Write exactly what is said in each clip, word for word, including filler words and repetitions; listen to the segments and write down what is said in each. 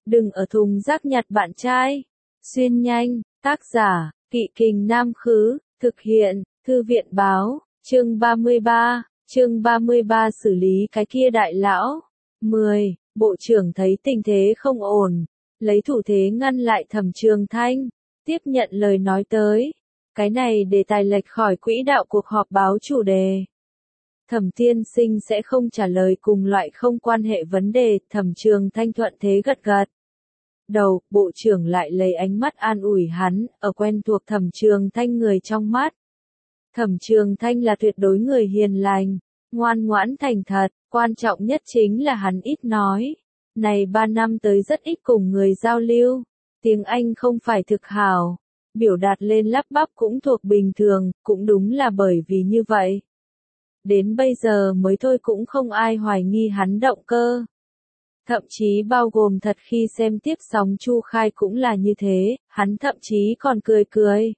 đừng ở thùng rác nhặt bạn trai. Xuyên nhanh, tác giả, Kỵ Kình Nam Khứ, thực hiện, Thư viện Báo, chương ba mươi ba, chương ba mươi ba xử lý cái kia đại lão. mười. Bộ trưởng thấy tình thế không ổn, lấy thủ thế ngăn lại Thẩm Trường Thanh, tiếp nhận lời nói tới. Cái này đề tài lệch khỏi quỹ đạo cuộc họp báo chủ đề. Thẩm tiên sinh sẽ không trả lời cùng loại không quan hệ vấn đề. Thẩm Trường Thanh thuận thế gật gật đầu, bộ trưởng lại lấy ánh mắt an ủi hắn, ở quen thuộc Thẩm Trường Thanh người trong mắt. Thẩm Trường Thanh là tuyệt đối người hiền lành, ngoan ngoãn thành thật, quan trọng nhất chính là hắn ít nói. Này ba năm tới rất ít cùng người giao lưu, tiếng Anh không phải thực hảo, biểu đạt lên lắp bắp cũng thuộc bình thường, cũng đúng là bởi vì như vậy. Đến bây giờ mới thôi cũng không ai hoài nghi hắn động cơ. Thậm chí bao gồm thật khi xem tiếp sóng Chu Khai cũng là như thế, hắn thậm chí còn cười cười.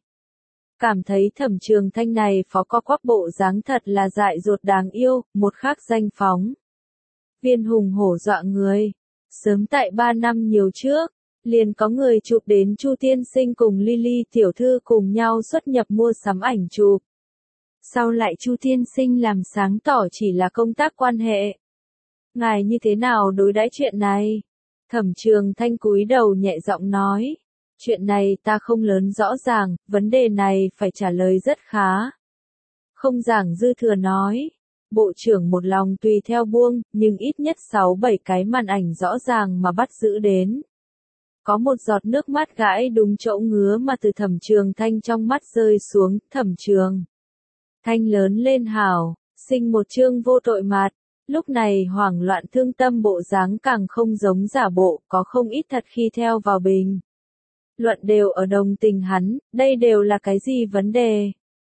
Cảm thấy Thẩm Trường Thanh này phó co quắp bộ dáng thật là dại dột đáng yêu, một khác danh phóng. Viên hùng hổ dọa người. Sớm tại ba năm nhiều trước, liền có người chụp đến Chu tiên sinh cùng Lily tiểu thư cùng nhau xuất nhập mua sắm ảnh chụp. Sau lại Chu tiên sinh làm sáng tỏ chỉ là công tác quan hệ. Ngài như thế nào đối đãi chuyện này? Thẩm Trường Thanh cúi đầu nhẹ giọng nói. Chuyện này ta không lớn rõ ràng, vấn đề này phải trả lời rất khá. Không giảng dư thừa nói. Bộ trưởng một lòng tùy theo buông, nhưng ít nhất sáu bảy cái màn ảnh rõ ràng mà bắt giữ đến. Có một giọt nước mắt gãi đúng chỗ ngứa mà từ Thẩm Trường Thanh trong mắt rơi xuống. Thẩm Trường Thanh lớn lên hảo, sinh một trương vô tội mặt. Lúc này hoảng loạn thương tâm bộ dáng càng không giống giả bộ, có không ít thật khi theo vào bình luận đều ở đồng tình hắn, đây đều là cái gì vấn đề?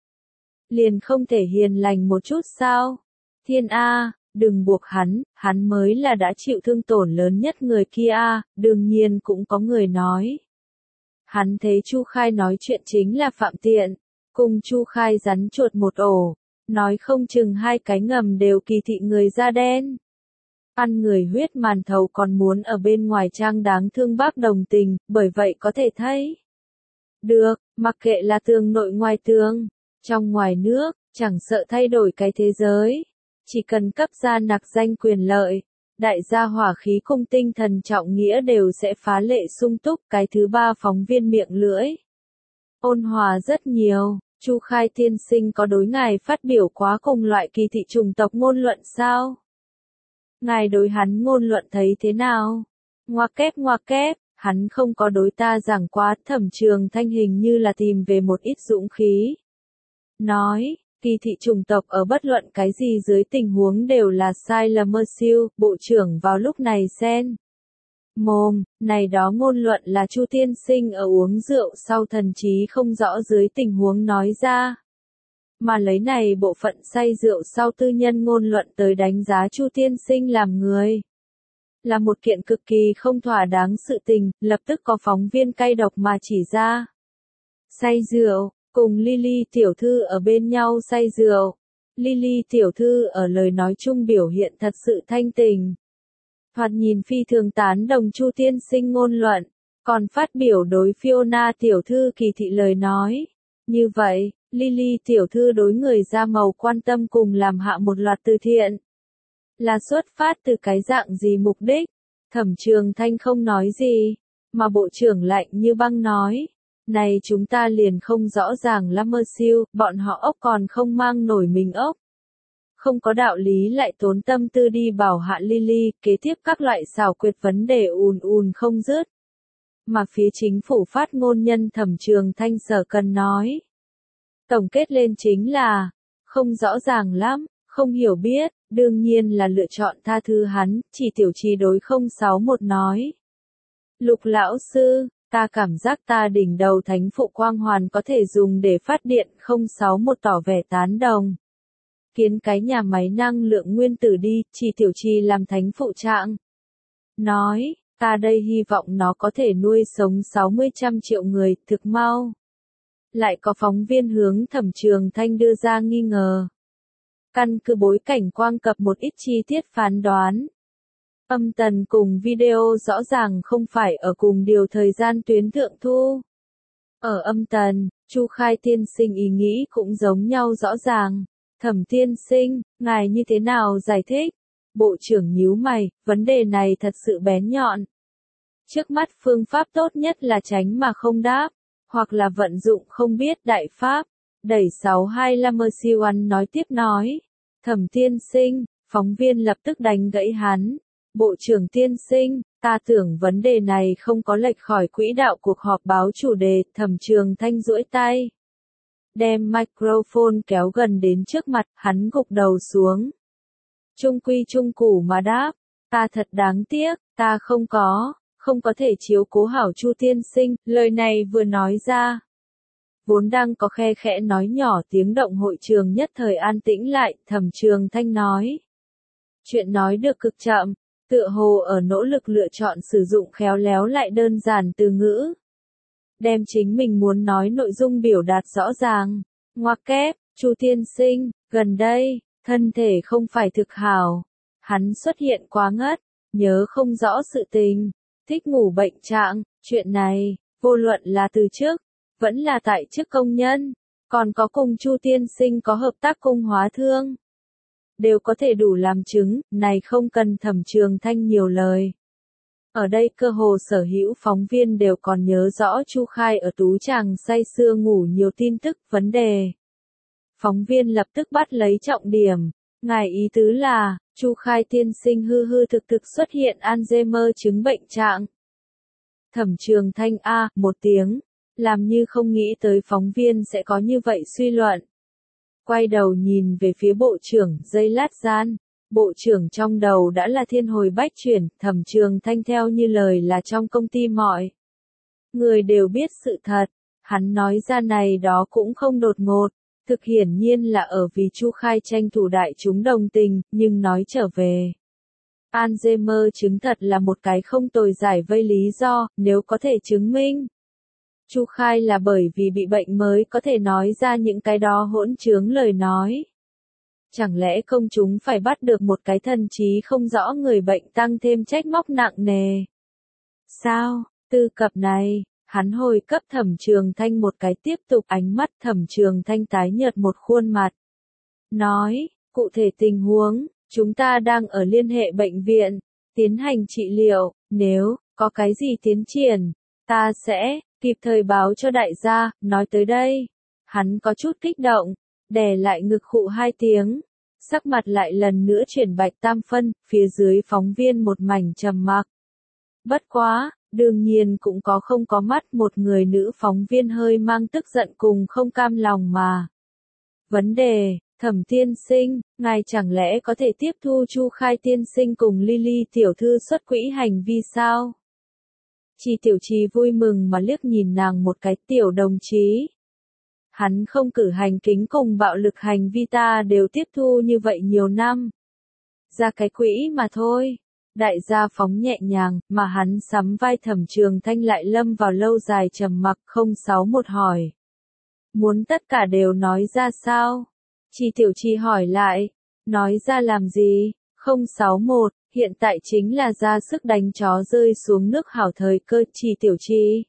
Liền không thể hiền lành một chút sao? Thiên A, đừng buộc hắn, hắn mới là đã chịu thương tổn lớn nhất người kia A, đương nhiên cũng có người nói. Hắn thấy Chu Khai nói chuyện chính là phạm tiện, cùng Chu Khai rắn chuột một ổ, nói không chừng hai cái ngầm đều kỳ thị người da đen. Ăn người huyết màn thầu còn muốn ở bên ngoài trang đáng thương bác đồng tình, bởi vậy có thể thấy. Được, mặc kệ là tường nội ngoài tường, trong ngoài nước, chẳng sợ thay đổi cái thế giới. Chỉ cần cấp ra nặc danh quyền lợi, đại gia hỏa khí cùng tinh thần trọng nghĩa đều sẽ phá lệ sung túc. Cái thứ ba phóng viên miệng lưỡi ôn hòa rất nhiều. Chu Khai tiên sinh có đối ngài phát biểu quá cùng loại kỳ thị chủng tộc ngôn luận sao? Ngài đối hắn ngôn luận thấy thế nào? Ngoặc kép ngoặc kép, hắn không có đối ta giảng quá. Thẩm Trường Thanh hình như là tìm về một ít dũng khí. Nói, kỳ thị chủng tộc ở bất luận cái gì dưới tình huống đều là sai lầm mơ siêu. Bộ trưởng vào lúc này xen mồm, này đó ngôn luận là Chu tiên sinh ở uống rượu sau thần trí không rõ dưới tình huống nói ra. Mà lấy này bộ phận say rượu sau tư nhân ngôn luận tới đánh giá Chu tiên sinh làm người. Là một kiện cực kỳ không thỏa đáng sự tình, lập tức có phóng viên cay độc mà chỉ ra. Say rượu, cùng Lily tiểu thư ở bên nhau say rượu. Lily tiểu thư ở lời nói chung biểu hiện thật sự thanh tình. Thoạt nhìn phi thường tán đồng Chu tiên sinh ngôn luận, còn phát biểu đối Fiona tiểu thư kỳ thị lời nói. Như vậy, Lily tiểu thư đối người da màu quan tâm cùng làm hạ một loạt từ thiện. Là xuất phát từ cái dạng gì mục đích? Thẩm Trường Thanh không nói gì, mà bộ trưởng lạnh như băng nói. Này chúng ta liền không rõ ràng lắm mơ siêu, bọn họ ốc còn không mang nổi mình ốc. Không có đạo lý lại tốn tâm tư đi bảo hạ Lily, kế tiếp các loại xảo quyệt vấn đề ùn ùn không dứt. Mà phía chính phủ phát ngôn nhân Thẩm Trường Thanh sở cần nói. Tổng kết lên chính là, không rõ ràng lắm, không hiểu biết, đương nhiên là lựa chọn tha thứ hắn, chỉ tiểu trì đối không sáu một nói. Lục lão sư, ta cảm giác ta đỉnh đầu thánh phụ quang hoàn có thể dùng để phát điện. Không sáu một tỏ vẻ tán đồng. Kiến cái nhà máy năng lượng nguyên tử đi, chỉ tiểu trì làm thánh phụ trạng. Nói, ta đây hy vọng nó có thể nuôi sống sáu mươi trăm triệu người, thực mau. Lại có phóng viên hướng Thẩm Trường Thanh đưa ra nghi ngờ. Căn cứ bối cảnh quang cập một ít chi tiết phán đoán. Âm tần cùng video rõ ràng không phải ở cùng điều thời gian tuyến thượng thu. Ở âm tần, Chu Khai tiên sinh ý nghĩ cũng giống nhau rõ ràng. Thẩm tiên sinh, ngài như thế nào giải thích? Bộ trưởng nhíu mày, vấn đề này thật sự bén nhọn. Trước mắt phương pháp tốt nhất là tránh mà không đáp, hoặc là vận dụng không biết đại pháp. Đẩy sáu hai lăm Mercy One nói tiếp nói. Thẩm tiên sinh, phóng viên lập tức đánh gãy hắn. Bộ trưởng tiên sinh, ta tưởng vấn đề này không có lệch khỏi quỹ đạo cuộc họp báo chủ đề. Thẩm Trường Thanh duỗi tay, đem microphone kéo gần đến trước mặt, hắn gục đầu xuống. Trung quy trung củ mà đáp, ta thật đáng tiếc, ta không có, không có thể chiếu cố hảo Chu tiên sinh. Lời này vừa nói ra, vốn đang có khe khẽ nói nhỏ tiếng động hội trường nhất thời an tĩnh lại. Thẩm Trường Thanh nói, chuyện nói được cực chậm, tựa hồ ở nỗ lực lựa chọn sử dụng khéo léo lại đơn giản từ ngữ, đem chính mình muốn nói nội dung biểu đạt rõ ràng. Ngoặc kép, Chu tiên sinh, gần đây, thân thể không phải thực hảo. Hắn xuất hiện quá ngất, nhớ không rõ sự tình, thích ngủ bệnh trạng. Chuyện này, vô luận là từ trước, vẫn là tại chức công nhân, còn có cùng Chu tiên sinh có hợp tác cung hóa thương, đều có thể đủ làm chứng, này không cần Thẩm Trường Thanh nhiều lời. Ở đây cơ hồ sở hữu phóng viên đều còn nhớ rõ Chu Khai ở tú tràng say sưa ngủ nhiều tin tức, vấn đề. Phóng viên lập tức bắt lấy trọng điểm, ngài ý tứ là, Chu Khai tiên sinh hư hư thực thực xuất hiện Alzheimer chứng bệnh trạng. Thẩm Trường Thanh a một tiếng, làm như không nghĩ tới phóng viên sẽ có như vậy suy luận. Quay đầu nhìn về phía bộ trưởng, giây lát gian, bộ trưởng trong đầu đã là thiên hồi bách chuyển. Thẩm Trường Thanh theo như lời là trong công ty mọi người đều biết sự thật, hắn nói ra này đó cũng không đột ngột, thực hiển nhiên là ở vì Chu Khai tranh thủ đại chúng đồng tình. Nhưng nói trở về, Alzheimer chứng thật là một cái không tồi giải vây lý do. Nếu có thể chứng minh Chu Khai là bởi vì bị bệnh mới có thể nói ra những cái đó hỗn trướng lời nói, chẳng lẽ công chúng phải bắt được một cái thần trí không rõ người bệnh tăng thêm trách móc nặng nề? Sao, tư cập này, hắn hồi cấp Thẩm Trường Thanh một cái tiếp tục. Ánh mắt Thẩm Trường Thanh tái nhợt một khuôn mặt. Nói, cụ thể tình huống, chúng ta đang ở liên hệ bệnh viện, tiến hành trị liệu, nếu có cái gì tiến triển, ta sẽ kịp thời báo cho đại gia. Nói tới đây, hắn có chút kích động, đè lại ngực khụ hai tiếng, sắc mặt lại lần nữa chuyển bạch tam phân. Phía dưới phóng viên một mảnh trầm mặc. Bất quá, đương nhiên cũng có không có mắt một người nữ phóng viên hơi mang tức giận cùng không cam lòng mà. Vấn đề, Thẩm tiên sinh, ngài chẳng lẽ có thể tiếp thu Chu Khai tiên sinh cùng Lily tiểu thư xuất quỹ hành vi sao? Chi Tiểu Trì vui mừng mà liếc nhìn nàng một cái. Tiểu đồng chí, hắn không cử hành kính cùng bạo lực hành vi ta đều tiếp thu như vậy nhiều năm. Ra cái quỹ mà thôi. Đại gia phóng nhẹ nhàng, mà hắn sắm vai Thẩm Trường Thanh lại lâm vào lâu dài trầm mặc. Không sáu một hỏi, muốn tất cả đều nói ra sao? Chi Tiểu Trì hỏi lại, nói ra làm gì? Không sáu một, hiện tại chính là ra sức đánh chó rơi xuống nước hảo thời cơ. Chi Tiểu Trì,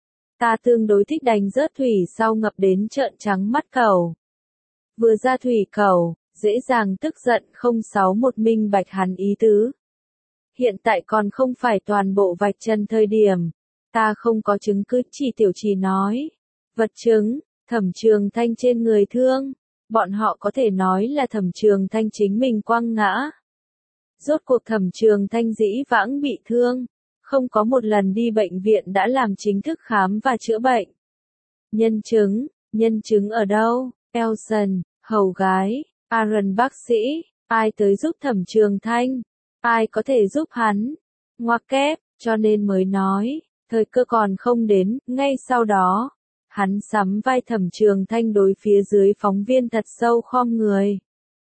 ta tương đối thích đánh rớt thủy sau ngập đến trợn trắng mắt cầu. Vừa ra thủy cầu, dễ dàng tức giận. Không sáu một minh bạch hắn ý tứ. Hiện tại còn không phải toàn bộ vạch chân thời điểm, ta không có chứng cứ. Chi Tiểu Trì nói, vật chứng, Thẩm Trường Thanh trên người thương, bọn họ có thể nói là Thẩm Trường Thanh chính mình quăng ngã. Rốt cuộc Thẩm Trường Thanh dĩ vãng bị thương, không có một lần đi bệnh viện đã làm chính thức khám và chữa bệnh. Nhân chứng, nhân chứng ở đâu? Elson, hầu gái, Aaron bác sĩ, ai tới giúp Thẩm Trường Thanh? Ai có thể giúp hắn? Ngoặc kép, cho nên mới nói, thời cơ còn không đến. Ngay sau đó, hắn sắm vai Thẩm Trường Thanh đối phía dưới phóng viên thật sâu khom người.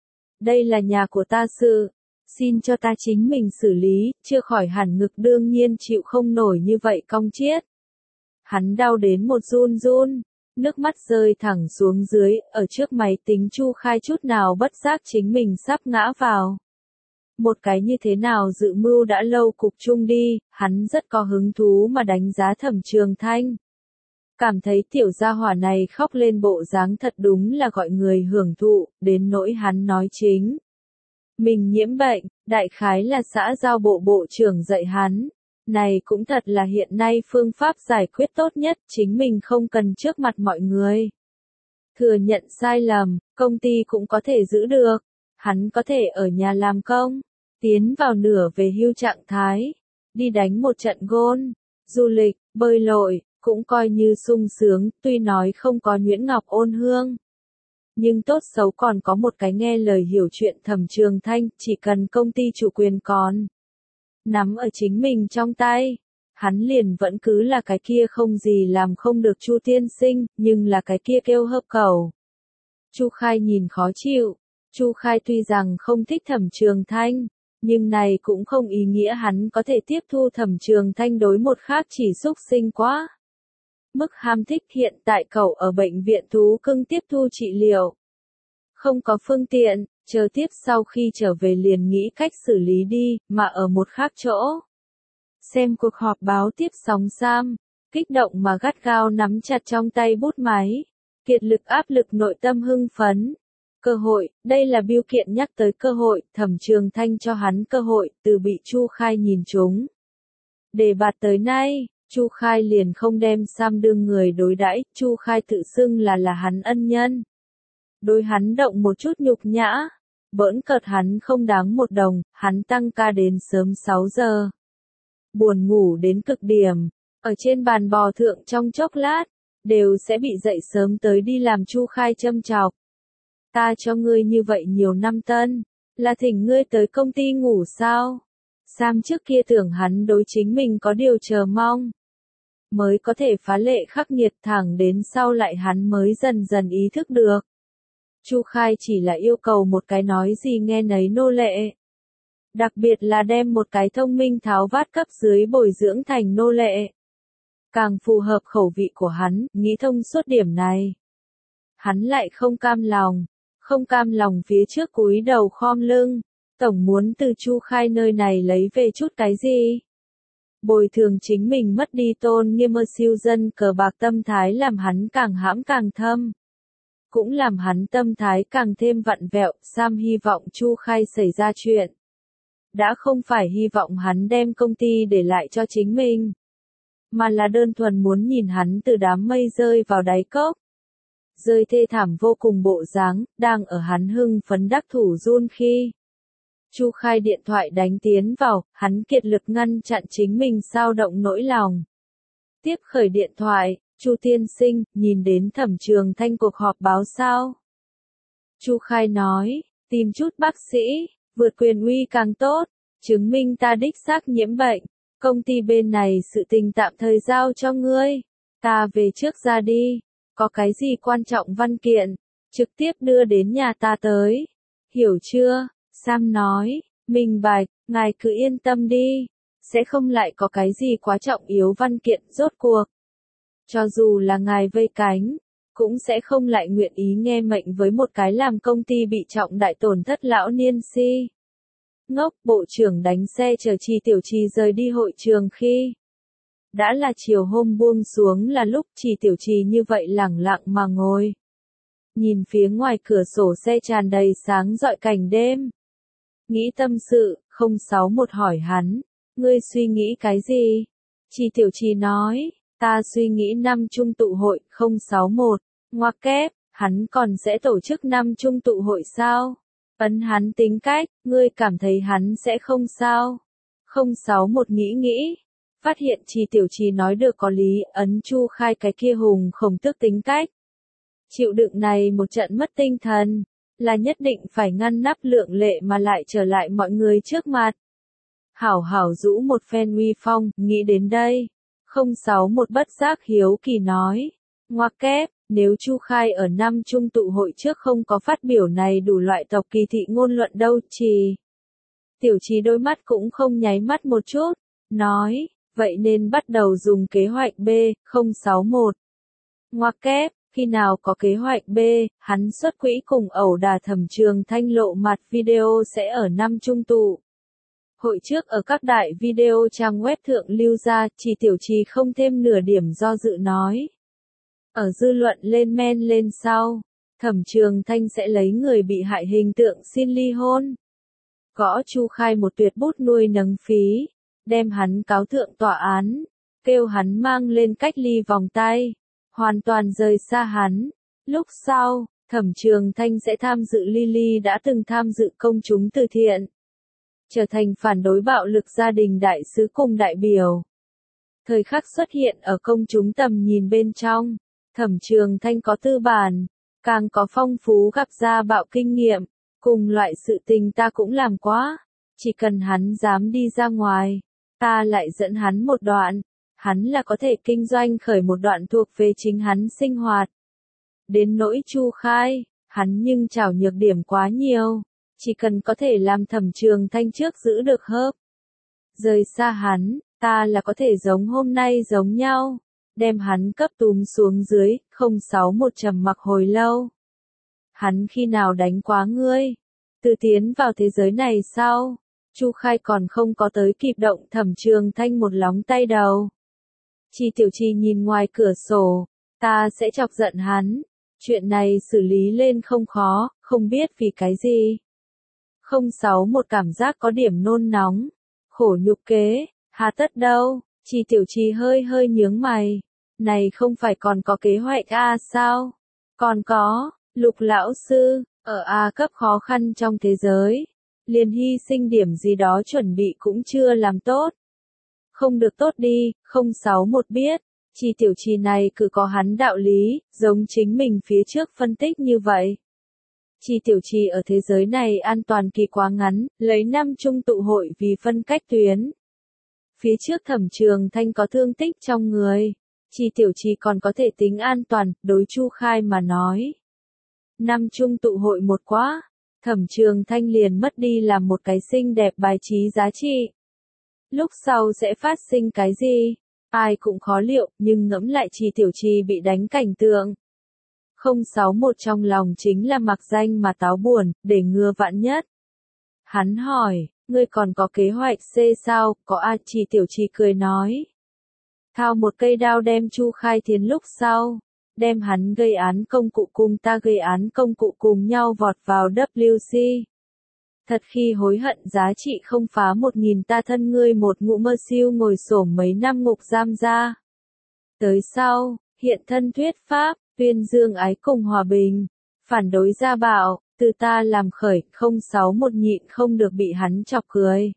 Đây là nhà của ta sự, xin cho ta chính mình xử lý. Chưa khỏi hẳn ngực đương nhiên chịu không nổi như vậy cong chiết. Hắn đau đến một run run, nước mắt rơi thẳng xuống dưới. Ở trước máy tính Chu Khai chút nào bất giác chính mình sắp ngã vào. Một cái như thế nào dự mưu đã lâu cục chung đi, hắn rất có hứng thú mà đánh giá Thẩm Trường Thanh. Cảm thấy tiểu gia hỏa này khóc lên bộ dáng thật đúng là gọi người hưởng thụ, đến nỗi hắn nói chính. Mình nhiễm bệnh, đại khái là xã giao bộ bộ trưởng dạy hắn. Này cũng thật là hiện nay phương pháp giải quyết tốt nhất, chính mình không cần trước mặt mọi người. Thừa nhận sai lầm, công ty cũng có thể giữ được. Hắn có thể ở nhà làm công, tiến vào nửa về hưu trạng thái, đi đánh một trận gôn, du lịch, bơi lội, cũng coi như sung sướng, tuy nói không có nhuyễn ngọc ôn hương. Nhưng tốt xấu còn có một cái nghe lời hiểu chuyện Thẩm Trường Thanh, chỉ cần công ty chủ quyền còn nắm ở chính mình trong tay, hắn liền vẫn cứ là cái kia không gì làm không được Chu tiên sinh, nhưng là cái kia kêu hợp cầu. Chu Khai nhìn khó chịu, Chu Khai tuy rằng không thích Thẩm Trường Thanh, nhưng này cũng không ý nghĩa hắn có thể tiếp thu Thẩm Trường Thanh đối một khác chỉ xúc sinh quá. Mức ham thích hiện tại cậu ở bệnh viện thú cưng tiếp thu trị liệu. Không có phương tiện, chờ tiếp sau khi trở về liền nghĩ cách xử lý đi, mà ở một khác chỗ. Xem cuộc họp báo tiếp sóng Sam, kích động mà gắt gao nắm chặt trong tay bút máy, kiệt lực áp lực nội tâm hưng phấn. Cơ hội, đây là bưu kiện nhắc tới cơ hội, Thẩm Trường Thanh cho hắn cơ hội, từ bị Chu Khai nhìn trúng. Đề bạt tới nay, Chu Khai liền không đem Sam đương người đối đãi, Chu Khai tự xưng là là hắn ân nhân. Đối hắn động một chút nhục nhã, bỡn cợt hắn không đáng một đồng, hắn tăng ca đến sớm sáu giờ. Buồn ngủ đến cực điểm, ở trên bàn bò thượng trong chốc lát, đều sẽ bị dậy sớm tới đi làm. Chu Khai châm chọc. Ta cho ngươi như vậy nhiều năm tân, là thỉnh ngươi tới công ty ngủ sao? Sam trước kia tưởng hắn đối chính mình có điều chờ mong, mới có thể phá lệ khắc nghiệt, thẳng đến sau lại hắn mới dần dần ý thức được. Chu Khai chỉ là yêu cầu một cái nói gì nghe nấy nô lệ. Đặc biệt là đem một cái thông minh tháo vát cấp dưới bồi dưỡng thành nô lệ. Càng phù hợp khẩu vị của hắn, nghĩ thông suốt điểm này. Hắn lại không cam lòng, không cam lòng phía trước cúi đầu khom lưng, tổng muốn từ Chu Khai nơi này lấy về chút cái gì. Bồi thường chính mình mất đi tôn nghiêm mơ siêu dân cờ bạc tâm thái làm hắn càng hãm càng thâm. Cũng làm hắn tâm thái càng thêm vặn vẹo. Sam hy vọng Chu Khai xảy ra chuyện. Đã không phải hy vọng hắn đem công ty để lại cho chính mình, mà là đơn thuần muốn nhìn hắn từ đám mây rơi vào đáy cốc. Rơi thê thảm vô cùng bộ dáng, đang ở hắn hưng phấn đắc thủ run khi. Chu Khai điện thoại đánh tiến vào, hắn kiệt lực ngăn chặn chính mình xao động nỗi lòng. Tiếp khởi điện thoại, Chu tiên sinh, nhìn đến Thẩm Trường Thanh cuộc họp báo sao? Chu Khai nói, tìm chút bác sĩ, vượt quyền uy càng tốt, chứng minh ta đích xác nhiễm bệnh. Công ty bên này sự tình tạm thời giao cho ngươi, ta về trước ra đi, có cái gì quan trọng văn kiện, trực tiếp đưa đến nhà ta tới. Hiểu chưa? Sam nói, minh bạch, ngài cứ yên tâm đi, sẽ không lại có cái gì quá trọng yếu văn kiện. Rốt cuộc, cho dù là ngài vây cánh, cũng sẽ không lại nguyện ý nghe mệnh với một cái làm công ty bị trọng đại tổn thất lão niên si. Ngốc, bộ trưởng đánh xe chờ Trì Tiểu Trì rời đi hội trường khi. Đã là chiều hôm buông xuống là lúc Trì Tiểu Trì như vậy lẳng lặng mà ngồi. Nhìn phía ngoài cửa sổ xe tràn đầy sáng rọi cảnh đêm. Nghĩ tâm sự, không sáu một hỏi hắn, ngươi suy nghĩ cái gì? Trì Tiểu Trì nói, ta suy nghĩ năm trung tụ hội. Không sáu một, ngoặc kép, hắn còn sẽ tổ chức năm trung tụ hội sao? Ấn hắn tính cách, ngươi cảm thấy hắn sẽ không sao? Không sáu một nghĩ nghĩ, phát hiện Trì Tiểu Trì nói được có lý, ấn Chu Khai cái kia hùng khổng tức tính cách. Chịu đựng này một trận mất tinh thần, là nhất định phải ngăn nắp lượng lệ mà lại trở lại mọi người trước mặt. Hảo hảo rũ một phen uy phong, nghĩ đến đây. Không sáu một bất giác hiếu kỳ nói, ngoặc kép, nếu Chu Khai ở năm trung tụ hội trước không có phát biểu này đủ loại tộc kỳ thị ngôn luận đâu. Trì Tiểu Trì đôi mắt cũng không nháy mắt một chút, nói, vậy nên bắt đầu dùng kế hoạch B. Không sáu một, ngoặc kép, khi nào có kế hoạch B, hắn xuất quỹ cùng ẩu đả Thẩm Trường Thanh lộ mặt video sẽ ở năm trung tụ. Hội trước ở các đại video trang web thượng lưu ra, Trì Tiểu Trì không thêm nửa điểm do dự nói. Ở dư luận lên men lên sau, Thẩm Trường Thanh sẽ lấy người bị hại hình tượng xin ly hôn. Gõ Chu Khai một tuyệt bút nuôi nấng phí, đem hắn cáo thượng tòa án, kêu hắn mang lên cách ly vòng tay, hoàn toàn rời xa hắn. Lúc sau, Thẩm Trường Thanh sẽ tham dự Lily đã từng tham dự công chúng từ thiện, trở thành phản đối bạo lực gia đình đại sứ cùng đại biểu. Thời khắc xuất hiện ở công chúng tầm nhìn bên trong, Thẩm Trường Thanh có tư bản, càng có phong phú gặp gia bạo kinh nghiệm, cùng loại sự tình ta cũng làm quá, chỉ cần hắn dám đi ra ngoài, ta lại dẫn hắn một đoạn, hắn là có thể kinh doanh khởi một đoạn thuộc về chính hắn sinh hoạt. Đến nỗi Chu Khai, hắn nhưng trảo nhược điểm quá nhiều, chỉ cần có thể làm Thẩm Trường Thanh trước giữ được hớp. Rời xa hắn, ta là có thể giống hôm nay giống nhau, đem hắn cấp túm xuống dưới, không sáu một trầm mặc hồi lâu. Hắn khi nào đánh quá ngươi? Từ tiến vào thế giới này sau, Chu Khai còn không có tới kịp động Thẩm Trường Thanh một lóng tay đầu. Trì Tiểu Trì nhìn ngoài cửa sổ, ta sẽ chọc giận hắn, chuyện này xử lý lên không khó, không biết vì cái gì. không sáu một cảm giác có điểm nôn nóng, khổ nhục kế, hà tất đâu, Trì Tiểu Trì hơi hơi nhướng mày, này không phải còn có kế hoạch A sao? Còn có, Lục lão sư, ở A cấp khó khăn trong thế giới, liền hy sinh điểm gì đó chuẩn bị cũng chưa làm tốt. Không được tốt đi, không sáu một biết, Trì Tiểu Trì này cứ có hắn đạo lý, giống chính mình phía trước phân tích như vậy. Trì Tiểu Trì ở thế giới này an toàn kỳ quá ngắn, lấy năm chung tụ hội vì phân cách tuyến. Phía trước Thẩm Trường Thanh có thương tích trong người, Trì Tiểu Trì còn có thể tính an toàn, đối Chu Khai mà nói. Năm chung tụ hội một quá, Thẩm Trường Thanh liền mất đi làm một cái xinh đẹp bài trí giá trị. Lúc sau sẽ phát sinh cái gì? Ai cũng khó liệu, nhưng ngẫm lại Trì Tiểu Trì bị đánh cảnh tượng. không sáu một trong lòng chính là mặc danh mà táo buồn, để ngừa vạn nhất. Hắn hỏi, ngươi còn có kế hoạch C sao? Có A. Trì Tiểu Trì cười nói. Thao một cây đao đem Chu Khai Thiến lúc sau, đem hắn gây án công cụ cùng ta gây án công cụ cùng nhau vọt vào W C. Thật khi hối hận giá trị không phá một nghìn ta thân ngươi một ngụ mơ siêu ngồi xổm mấy năm ngục giam ra. Tới sau, hiện thân thuyết pháp, tuyên dương ái cùng hòa bình, phản đối gia bạo, từ ta làm khởi, không sáu một nhịn không được bị hắn chọc cười.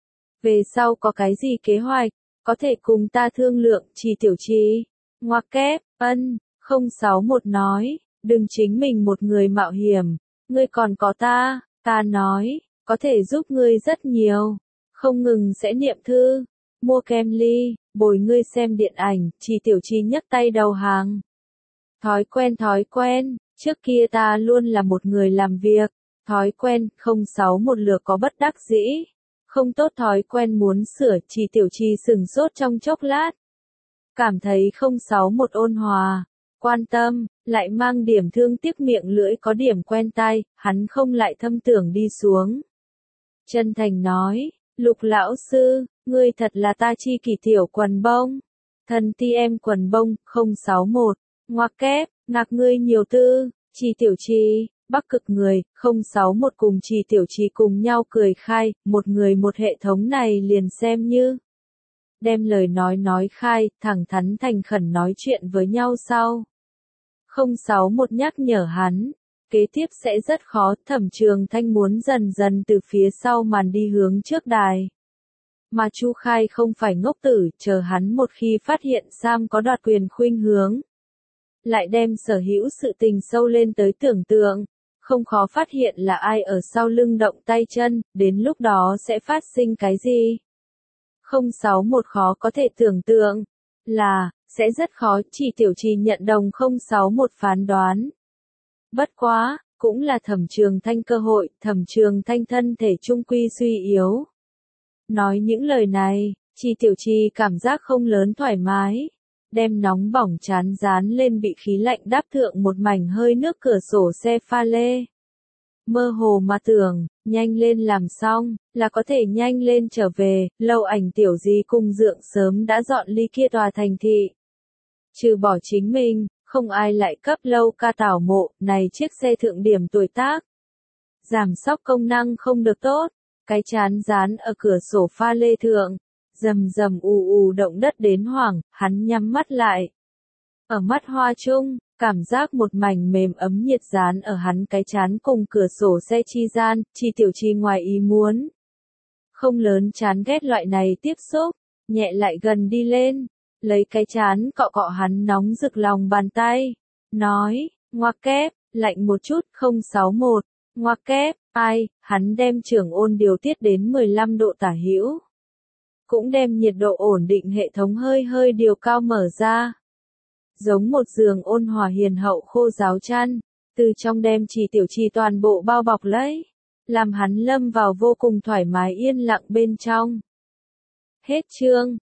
Về sau có cái gì kế hoạch, có thể cùng ta thương lượng, Trì Tiểu Trì. Ngoặc kép, ân, không sáu một nói, đừng chính mình một người mạo hiểm, ngươi còn có ta, ta nói, có thể giúp ngươi rất nhiều, không ngừng sẽ niệm thư, mua kem ly, bồi ngươi xem điện ảnh, Trì Tiểu Trì nhấc tay đầu hàng. Thói quen thói quen, trước kia ta luôn là một người làm việc, thói quen, không sáu một lượt có bất đắc dĩ, không tốt thói quen muốn sửa, Trì Tiểu Trì sừng sốt trong chốc lát. Cảm thấy không sáu một ôn hòa, quan tâm, lại mang điểm thương tiếc miệng lưỡi có điểm quen tai, hắn không lại thâm tưởng đi xuống. Chân thành nói, Lục lão sư, ngươi thật là ta chi kỷ tiểu quần bông. Thần ti em quần bông, không sáu một, ngoặc kép, ngạc ngươi nhiều tư, Trì Tiểu Trì, Bắc Cực người, không sáu một cùng Trì Tiểu Trì cùng nhau cười khai, một người một hệ thống này liền xem như. Đem lời nói nói khai, thẳng thắn thành khẩn nói chuyện với nhau sau. không sáu một nhắc nhở hắn, kế tiếp sẽ rất khó, Thẩm Trường Thanh muốn dần dần từ phía sau màn đi hướng trước đài. Mà Chu Khai không phải ngốc tử, chờ hắn một khi phát hiện Sam có đoạt quyền khuynh hướng. Lại đem sở hữu sự tình sâu lên tới tưởng tượng, không khó phát hiện là ai ở sau lưng động tay chân, đến lúc đó sẽ phát sinh cái gì. không sáu một khó có thể tưởng tượng, là, sẽ rất khó, Trì Tiểu Trì nhận đồng không sáu một phán đoán. Bất quá, cũng là Thẩm Trường Thanh cơ hội, Thẩm Trường Thanh thân thể trung quy suy yếu. Nói những lời này, Trì Tiểu Trì cảm giác không lớn thoải mái, đem nóng bỏng chán dán lên bị khí lạnh đáp thượng một mảnh hơi nước cửa sổ xe pha lê. Mơ hồ mà tưởng, nhanh lên làm xong, là có thể nhanh lên trở về, Lâu Ảnh tiểu gì cùng Dượng sớm đã dọn ly kia tòa thành thị. Trừ bỏ chính mình, không ai lại cấp Lâu ca tảo mộ, này chiếc xe thượng điểm tuổi tác. Giảm sóc công năng không được tốt, cái chán dán ở cửa sổ pha lê thượng, rầm rầm ù ù động đất đến hoảng, hắn nhắm mắt lại. Ở mắt hoa chung, cảm giác một mảnh mềm ấm nhiệt dán ở hắn cái chán cùng cửa sổ xe chi gian, chi tiểu chi ngoài ý muốn. Không lớn chán ghét loại này tiếp xúc, nhẹ lại gần đi lên, lấy cái chán cọ cọ hắn nóng rực lòng bàn tay, nói, ngoặc kép, lạnh một chút, không sáu mốt, ngoặc kép, ai, hắn đem trưởng ôn điều tiết đến mười lăm độ tả hữu. Cũng đem nhiệt độ ổn định hệ thống hơi hơi điều cao mở ra. Giống một giường ôn hòa hiền hậu khô ráo chăn, từ trong đem chỉ tiểu trì toàn bộ bao bọc lấy, làm hắn lâm vào vô cùng thoải mái yên lặng bên trong. Hết chương.